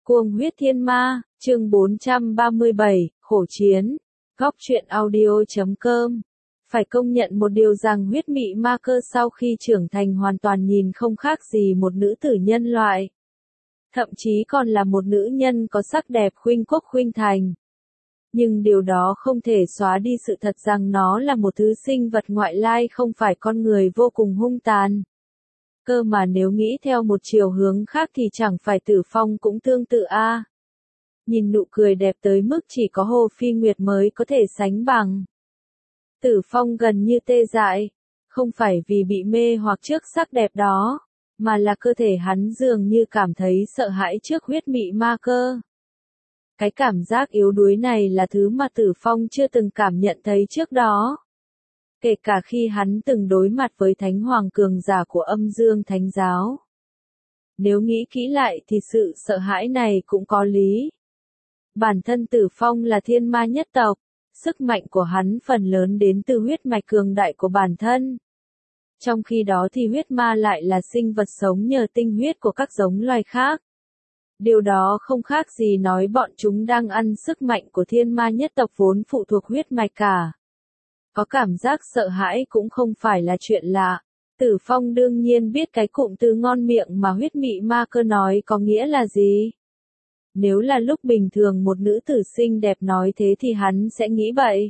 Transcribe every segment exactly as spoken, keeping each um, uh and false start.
Cuồng huyết thiên ma, chương bốn trăm ba mươi bảy, khổ chiến. Góc truyện audio chấm com. Phải công nhận một điều rằng huyết mị ma cơ sau khi trưởng thành hoàn toàn nhìn không khác gì một nữ tử nhân loại. Thậm chí còn là một nữ nhân có sắc đẹp khuynh quốc khuynh thành. Nhưng điều đó không thể xóa đi sự thật rằng nó là một thứ sinh vật ngoại lai không phải con người vô cùng hung tàn. Cơ mà nếu nghĩ theo một chiều hướng khác thì chẳng phải Tử Phong cũng tương tự a. À. Nhìn nụ cười đẹp tới mức chỉ có Hồ Phi Nguyệt mới có thể sánh bằng. Tử Phong gần như tê dại, không phải vì bị mê hoặc trước sắc đẹp đó, mà là cơ thể hắn dường như cảm thấy sợ hãi trước huyết mị ma cơ. Cái cảm giác yếu đuối này là thứ mà Tử Phong chưa từng cảm nhận thấy trước đó. Kể cả khi hắn từng đối mặt với Thánh Hoàng cường giả của Âm Dương Thánh Giáo. Nếu nghĩ kỹ lại thì sự sợ hãi này cũng có lý. Bản thân Tử Phong là thiên ma nhất tộc, sức mạnh của hắn phần lớn đến từ huyết mạch cường đại của bản thân. Trong khi đó thì huyết ma lại là sinh vật sống nhờ tinh huyết của các giống loài khác. Điều đó không khác gì nói bọn chúng đang ăn sức mạnh của thiên ma nhất tộc vốn phụ thuộc huyết mạch cả. Có cảm giác sợ hãi cũng không phải là chuyện lạ. Tử Phong đương nhiên biết cái cụm từ ngon miệng mà huyết mị ma cơ nói có nghĩa là gì. Nếu là lúc bình thường một nữ tử xinh đẹp nói thế thì hắn sẽ nghĩ vậy.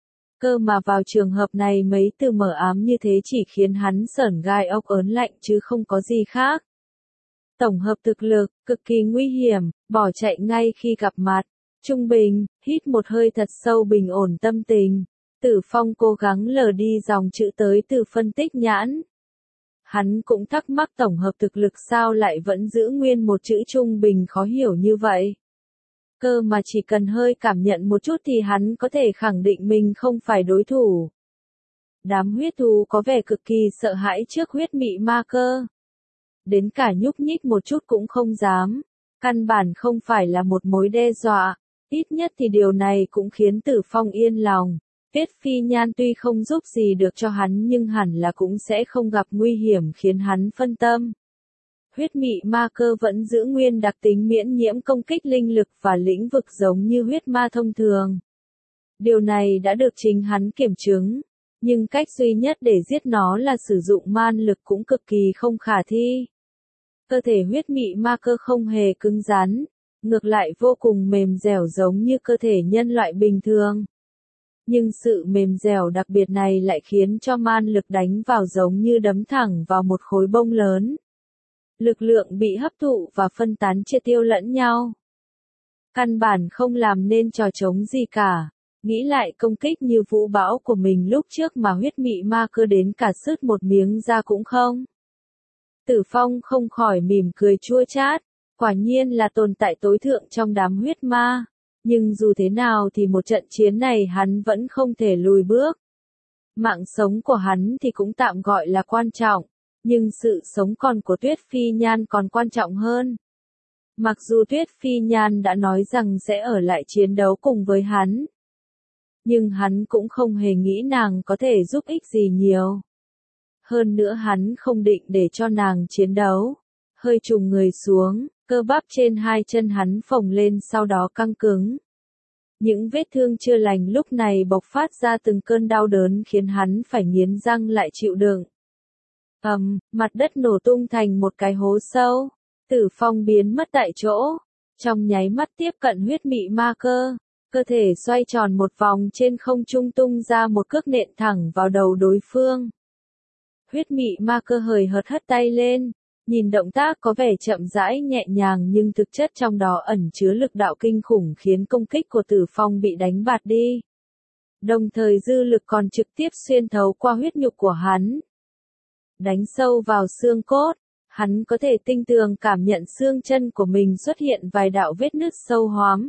Cơ mà vào trường hợp này mấy từ mờ ám như thế chỉ khiến hắn sởn gai ốc ớn lạnh chứ không có gì khác. Tổng hợp thực lực, cực kỳ nguy hiểm, bỏ chạy ngay khi gặp mặt. Trung bình, hít một hơi thật sâu bình ổn tâm tình. Tử Phong cố gắng lờ đi dòng chữ tới từ phân tích nhãn. Hắn cũng thắc mắc tổng hợp thực lực sao lại vẫn giữ nguyên một chữ trung bình khó hiểu như vậy. Cơ mà chỉ cần hơi cảm nhận một chút thì hắn có thể khẳng định mình không phải đối thủ. Đám huyết thú có vẻ cực kỳ sợ hãi trước huyết mị ma cơ. Đến cả nhúc nhích một chút cũng không dám. Căn bản không phải là một mối đe dọa. Ít nhất thì điều này cũng khiến Tử Phong yên lòng. Tuyết Phi Nhan tuy không giúp gì được cho hắn nhưng hẳn là cũng sẽ không gặp nguy hiểm khiến hắn phân tâm. Huyết mị ma cơ vẫn giữ nguyên đặc tính miễn nhiễm công kích linh lực và lĩnh vực giống như huyết ma thông thường. Điều này đã được chính hắn kiểm chứng, nhưng cách duy nhất để giết nó là sử dụng man lực cũng cực kỳ không khả thi. Cơ thể huyết mị ma cơ không hề cứng rắn, ngược lại vô cùng mềm dẻo giống như cơ thể nhân loại bình thường. Nhưng sự mềm dẻo đặc biệt này lại khiến cho man lực đánh vào giống như đấm thẳng vào một khối bông lớn. Lực lượng bị hấp thụ và phân tán triệt tiêu lẫn nhau. Căn bản không làm nên trò trống gì cả. Nghĩ lại công kích như vũ bão của mình lúc trước mà huyết mị ma cơ đến cả sứt một miếng da cũng không. Tử Phong không khỏi mỉm cười chua chát. Quả nhiên là tồn tại tối thượng trong đám huyết ma. Nhưng dù thế nào thì một trận chiến này hắn vẫn không thể lùi bước. Mạng sống của hắn thì cũng tạm gọi là quan trọng, nhưng sự sống còn của Tuyết Phi Nhan còn quan trọng hơn. Mặc dù Tuyết Phi Nhan đã nói rằng sẽ ở lại chiến đấu cùng với hắn, nhưng hắn cũng không hề nghĩ nàng có thể giúp ích gì nhiều. Hơn nữa hắn không định để cho nàng chiến đấu. Hơi trùng người xuống. Cơ bắp trên hai chân hắn phồng lên sau đó căng cứng. Những vết thương chưa lành lúc này bộc phát ra từng cơn đau đớn khiến hắn phải nghiến răng lại chịu đựng. Ầm, mặt đất nổ tung thành một cái hố sâu. Tử Phong biến mất tại chỗ. Trong nháy mắt tiếp cận huyết mị ma cơ. Cơ thể xoay tròn một vòng trên không trung tung ra một cước nện thẳng vào đầu đối phương. Huyết mị ma cơ hời hợt hất tay lên. Nhìn động tác có vẻ chậm rãi nhẹ nhàng nhưng thực chất trong đó ẩn chứa lực đạo kinh khủng khiến công kích của Tử Phong bị đánh bạt đi. Đồng thời dư lực còn trực tiếp xuyên thấu qua huyết nhục của hắn. Đánh sâu vào xương cốt, hắn có thể tinh tường cảm nhận xương chân của mình xuất hiện vài đạo vết nứt sâu hoắm.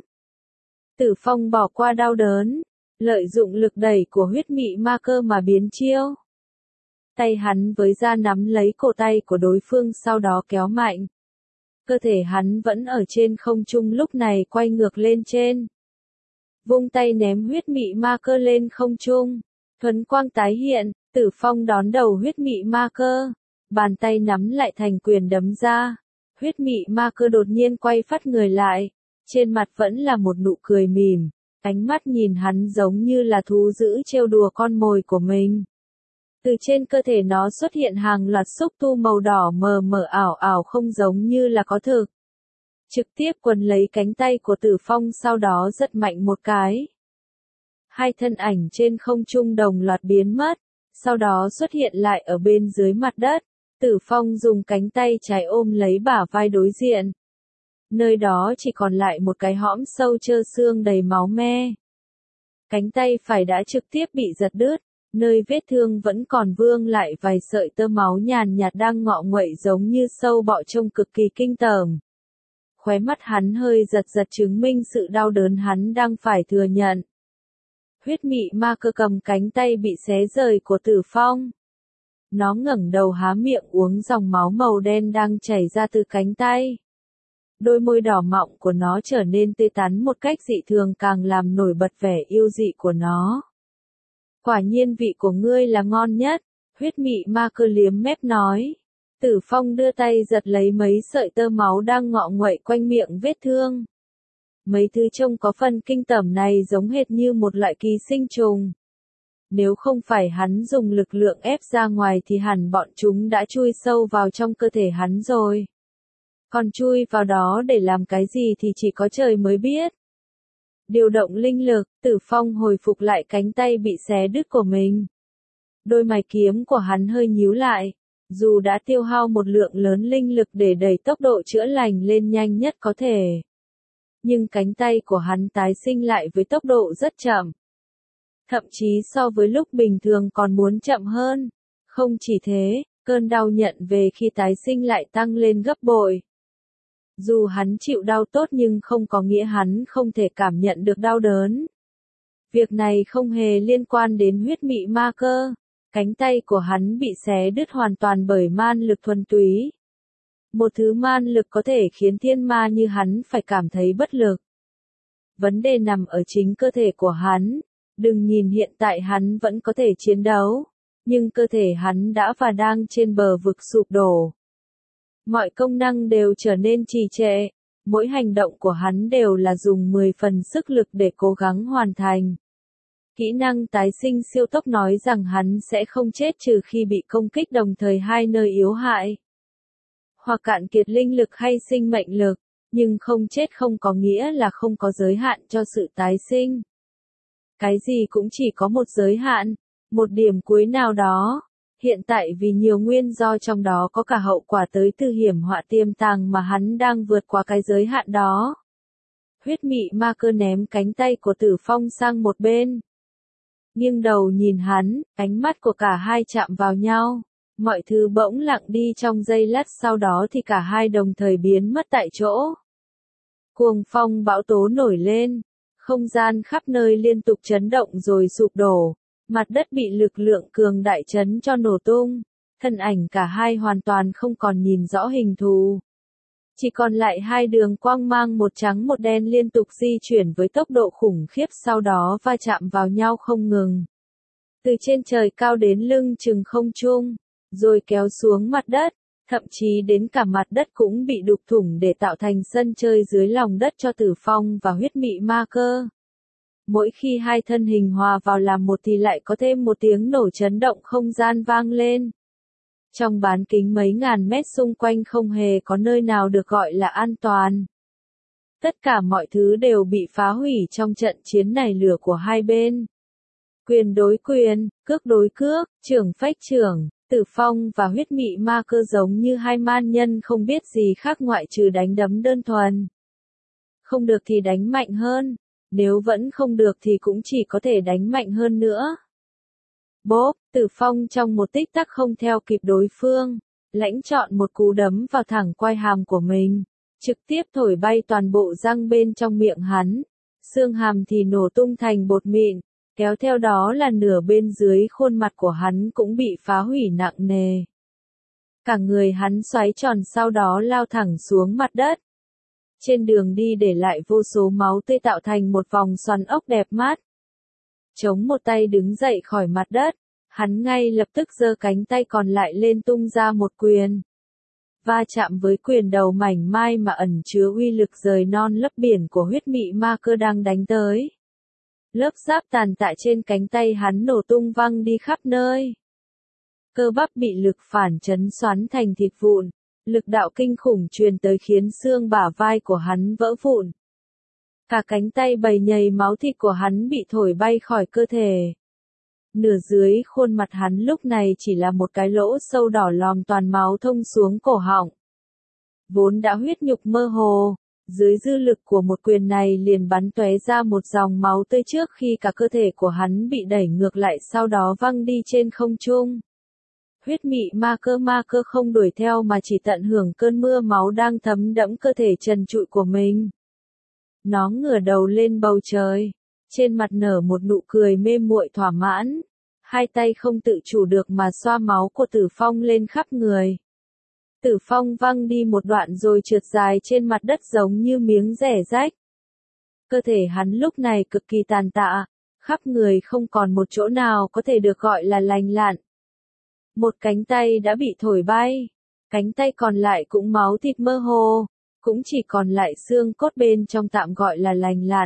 Tử Phong bỏ qua đau đớn, lợi dụng lực đẩy của huyết mị ma cơ mà biến chiêu. Tay hắn với da nắm lấy cổ tay của đối phương sau đó kéo mạnh. Cơ thể hắn vẫn ở trên không trung lúc này quay ngược lên trên. Vung tay ném huyết mị ma cơ lên không trung. Thuấn quang tái hiện, Tử Phong đón đầu huyết mị ma cơ. Bàn tay nắm lại thành quyền đấm ra. Huyết mị ma cơ đột nhiên quay phát người lại, trên mặt vẫn là một nụ cười mỉm, ánh mắt nhìn hắn giống như là thú dữ trêu đùa con mồi của mình. Từ trên cơ thể nó xuất hiện hàng loạt xúc tu màu đỏ mờ mờ ảo ảo không giống như là có thực. Trực tiếp quấn lấy cánh tay của Tử Phong sau đó giật mạnh một cái. Hai thân ảnh trên không trung đồng loạt biến mất, sau đó xuất hiện lại ở bên dưới mặt đất. Tử Phong dùng cánh tay trái ôm lấy bả vai đối diện. Nơi đó chỉ còn lại một cái hõm sâu trơ xương đầy máu me. Cánh tay phải đã trực tiếp bị giật đứt, nơi vết thương vẫn còn vương lại vài sợi tơ máu nhàn nhạt đang ngọ nguậy giống như sâu bọ trông cực kỳ kinh tởm. Khóe mắt hắn hơi giật giật chứng minh sự đau đớn hắn đang phải thừa nhận. Huyết mị ma cơ cầm cánh tay bị xé rời của Tử Phong. Nó ngẩng đầu há miệng uống dòng máu màu đen đang chảy ra từ cánh tay. Đôi môi đỏ mọng của nó trở nên tươi tắn một cách dị thường càng làm nổi bật vẻ yêu dị của nó. Quả nhiên vị của ngươi là ngon nhất, huyết mị ma cơ liếm mép nói. Tử Phong đưa tay giật lấy mấy sợi tơ máu đang ngọ nguậy quanh miệng vết thương. Mấy thứ trông có phần kinh tởm này giống hệt như một loại ký sinh trùng. Nếu không phải hắn dùng lực lượng ép ra ngoài thì hẳn bọn chúng đã chui sâu vào trong cơ thể hắn rồi. Còn chui vào đó để làm cái gì thì chỉ có trời mới biết. Điều động linh lực, Tử Phong hồi phục lại cánh tay bị xé đứt của mình. Đôi mày kiếm của hắn hơi nhíu lại. Dù đã tiêu hao một lượng lớn linh lực để đẩy tốc độ chữa lành lên nhanh nhất có thể. Nhưng cánh tay của hắn tái sinh lại với tốc độ rất chậm. Thậm chí so với lúc bình thường còn muốn chậm hơn. Không chỉ thế, cơn đau nhận về khi tái sinh lại tăng lên gấp bội. Dù hắn chịu đau tốt nhưng không có nghĩa hắn không thể cảm nhận được đau đớn. Việc này không hề liên quan đến huyết mị ma cơ. Cánh tay của hắn bị xé đứt hoàn toàn bởi man lực thuần túy. Một thứ man lực có thể khiến thiên ma như hắn phải cảm thấy bất lực. Vấn đề nằm ở chính cơ thể của hắn. Đừng nhìn hiện tại hắn vẫn có thể chiến đấu, nhưng cơ thể hắn đã và đang trên bờ vực sụp đổ. Mọi công năng đều trở nên trì trệ, mỗi hành động của hắn đều là dùng mười phần sức lực để cố gắng hoàn thành. Kỹ năng tái sinh siêu tốc nói rằng hắn sẽ không chết trừ khi bị công kích đồng thời hai nơi yếu hại. Hoặc cạn kiệt linh lực hay sinh mệnh lực, nhưng không chết không có nghĩa là không có giới hạn cho sự tái sinh. Cái gì cũng chỉ có một giới hạn, một điểm cuối nào đó. Hiện tại vì nhiều nguyên do trong đó có cả hậu quả tới từ hiểm họa tiềm tàng mà hắn đang vượt qua cái giới hạn đó. Huyết mị ma cơ ném cánh tay của Tử Phong sang một bên. Nghiêng đầu nhìn hắn, ánh mắt của cả hai chạm vào nhau. Mọi thứ bỗng lặng đi trong giây lát sau đó thì cả hai đồng thời biến mất tại chỗ. Cuồng phong bão tố nổi lên. Không gian khắp nơi liên tục chấn động rồi sụp đổ. Mặt đất bị lực lượng cường đại chấn cho nổ tung. Thân ảnh cả hai hoàn toàn không còn nhìn rõ hình thù. Chỉ còn lại hai đường quang mang một trắng một đen liên tục di chuyển với tốc độ khủng khiếp sau đó va chạm vào nhau không ngừng. Từ trên trời cao đến lưng chừng không trung, rồi kéo xuống mặt đất, thậm chí đến cả mặt đất cũng bị đục thủng để tạo thành sân chơi dưới lòng đất cho Tử Phong và huyết mị ma cơ. Mỗi khi hai thân hình hòa vào làm một thì lại có thêm một tiếng nổ chấn động không gian vang lên. Trong bán kính mấy ngàn mét xung quanh không hề có nơi nào được gọi là an toàn. Tất cả mọi thứ đều bị phá hủy trong trận chiến này lửa của hai bên. Quyền đối quyền, cước đối cước, trưởng phách trưởng, Tử Phong và huyết mị ma cơ giống như hai man nhân không biết gì khác ngoại trừ đánh đấm đơn thuần. Không được thì đánh mạnh hơn, nếu vẫn không được thì cũng chỉ có thể đánh mạnh hơn nữa. Bốp, Tử Phong trong một tích tắc không theo kịp đối phương, lãnh chọn một cú đấm vào thẳng quai hàm của mình, trực tiếp thổi bay toàn bộ răng bên trong miệng hắn, xương hàm thì nổ tung thành bột mịn, kéo theo đó là nửa bên dưới khuôn mặt của hắn cũng bị phá hủy nặng nề. Cả người hắn xoáy tròn sau đó lao thẳng xuống mặt đất. Trên đường đi để lại vô số máu tươi tạo thành một vòng xoắn ốc đẹp mắt. Chống một tay đứng dậy khỏi mặt đất, hắn ngay lập tức giơ cánh tay còn lại lên tung ra một quyền. va chạm với quyền đầu mảnh mai mà ẩn chứa uy lực rời non lấp biển của huyết mị ma cơ đang đánh tới. Lớp giáp tàn tạ trên cánh tay hắn nổ tung văng đi khắp nơi. Cơ bắp bị lực phản chấn xoắn thành thịt vụn, lực đạo kinh khủng truyền tới khiến xương bả vai của hắn vỡ vụn. Cả cánh tay bầy nhầy máu thịt của hắn bị thổi bay khỏi cơ thể. Nửa dưới khuôn mặt hắn lúc này chỉ là một cái lỗ sâu đỏ lòm toàn máu thông xuống cổ họng. Vốn đã huyết nhục mơ hồ, dưới dư lực của một quyền này liền bắn tóe ra một dòng máu tươi trước khi cả cơ thể của hắn bị đẩy ngược lại sau đó văng đi trên không trung. Huyết mị ma cơ ma cơ không đuổi theo mà chỉ tận hưởng cơn mưa máu đang thấm đẫm cơ thể trần trụi của mình. Nó ngửa đầu lên bầu trời, trên mặt nở một nụ cười mê muội thỏa mãn, hai tay không tự chủ được mà xoa máu của Tử Phong lên khắp người. Tử Phong văng đi một đoạn rồi trượt dài trên mặt đất giống như miếng rẻ rách. Cơ thể hắn lúc này cực kỳ tàn tạ, khắp người không còn một chỗ nào có thể được gọi là lành lặn. Một cánh tay đã bị thổi bay, cánh tay còn lại cũng máu thịt mơ hồ, cũng chỉ còn lại xương cốt bên trong tạm gọi là lành lặn.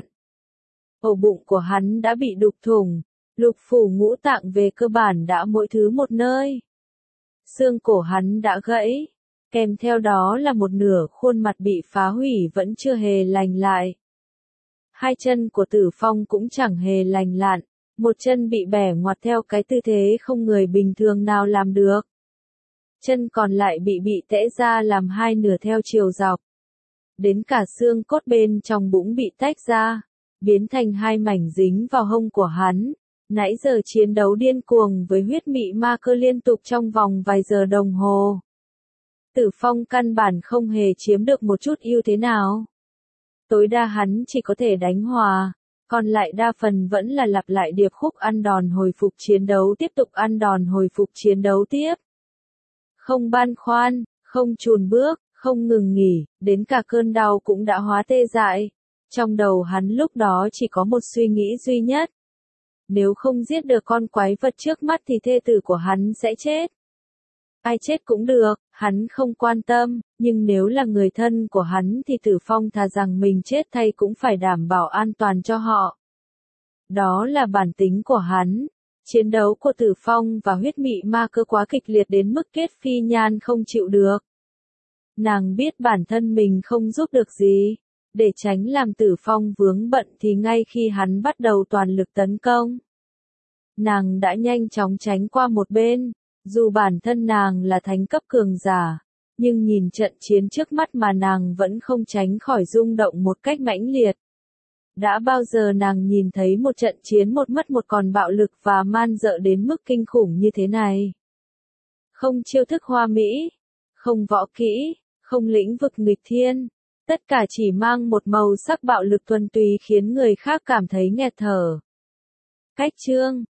Ổ bụng của hắn đã bị đục thủng, lục phủ ngũ tạng về cơ bản đã mỗi thứ một nơi. Xương cổ hắn đã gãy, kèm theo đó là một nửa khuôn mặt bị phá hủy vẫn chưa hề lành lại. Hai chân của Tử Phong cũng chẳng hề lành lặn, một chân bị bẻ ngoặt theo cái tư thế không người bình thường nào làm được. Chân còn lại bị bị tẽ ra làm hai nửa theo chiều dọc. Đến cả xương cốt bên trong bụng bị tách ra, biến thành hai mảnh dính vào hông của hắn. Nãy giờ chiến đấu điên cuồng với huyết mị ma cơ liên tục trong vòng vài giờ đồng hồ. Tử Phong căn bản không hề chiếm được một chút ưu thế nào. Tối đa hắn chỉ có thể đánh hòa, còn lại đa phần vẫn là lặp lại điệp khúc ăn đòn hồi phục chiến đấu tiếp tục ăn đòn hồi phục chiến đấu tiếp. Không băn khoăn, không chùn bước, không ngừng nghỉ, đến cả cơn đau cũng đã hóa tê dại. Trong đầu hắn lúc đó chỉ có một suy nghĩ duy nhất. Nếu không giết được con quái vật trước mắt thì thê tử của hắn sẽ chết. Ai chết cũng được, hắn không quan tâm, nhưng nếu là người thân của hắn thì Tử Phong thà rằng mình chết thay cũng phải đảm bảo an toàn cho họ. Đó là bản tính của hắn. Chiến đấu của Tử Phong và huyết mị ma cơ quá kịch liệt đến mức Kết Phi Nhan không chịu được. Nàng biết bản thân mình không giúp được gì. Để tránh làm Tử Phong vướng bận thì ngay khi hắn bắt đầu toàn lực tấn công, nàng đã nhanh chóng tránh qua một bên. Dù bản thân nàng là thánh cấp cường giả, nhưng nhìn trận chiến trước mắt mà nàng vẫn không tránh khỏi rung động một cách mãnh liệt. Đã bao giờ nàng nhìn thấy một trận chiến một mất một còn bạo lực và man dợ đến mức kinh khủng như thế này? Không chiêu thức hoa mỹ, không võ kỹ, không lĩnh vực nghịch thiên. Tất cả chỉ mang một màu sắc bạo lực thuần túy khiến người khác cảm thấy nghẹt thở. Cách chương